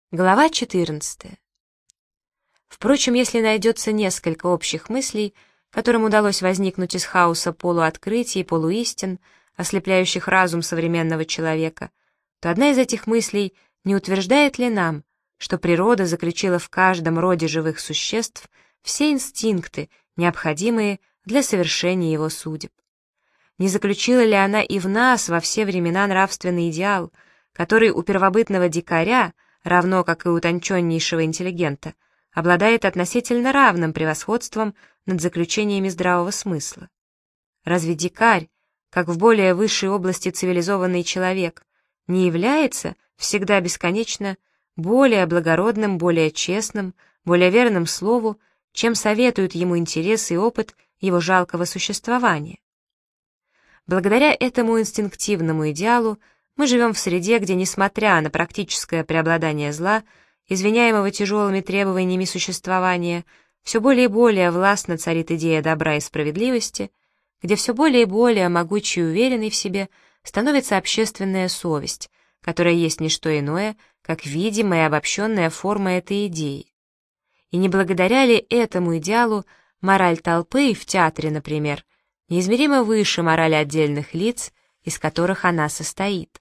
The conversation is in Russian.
Глава 14. Впрочем, если найдется несколько общих мыслей, которым удалось возникнуть из хаоса полуоткрытий и полуистин, ослепляющих разум современного человека, то одна из этих мыслей не утверждает ли нам, что природа заключила в каждом роде живых существ все инстинкты, необходимые для совершения его судеб? Не заключила ли она и в нас во все времена нравственный идеал, который у первобытного дикаря, равно как и у утонченнейшего интеллигента, обладает относительно равным превосходством над заключениями здравого смысла? Разве дикарь, как в более высшей области цивилизованный человек, не является всегда бесконечно более благородным, более честным, более верным слову, чем советуют ему интерес и опыт его жалкого существования? Благодаря этому инстинктивному идеалу мы живем в среде, где, несмотря на практическое преобладание зла, извиняемого тяжелыми требованиями существования, все более и более властно царит идея добра и справедливости, где все более и более могучей и уверенной в себе становится общественная совесть, которая есть не что иное, как видимая и обобщенная форма этой идеи. И не благодаря ли этому идеалу мораль толпы в театре, например, неизмеримо выше морали отдельных лиц, из которых она состоит?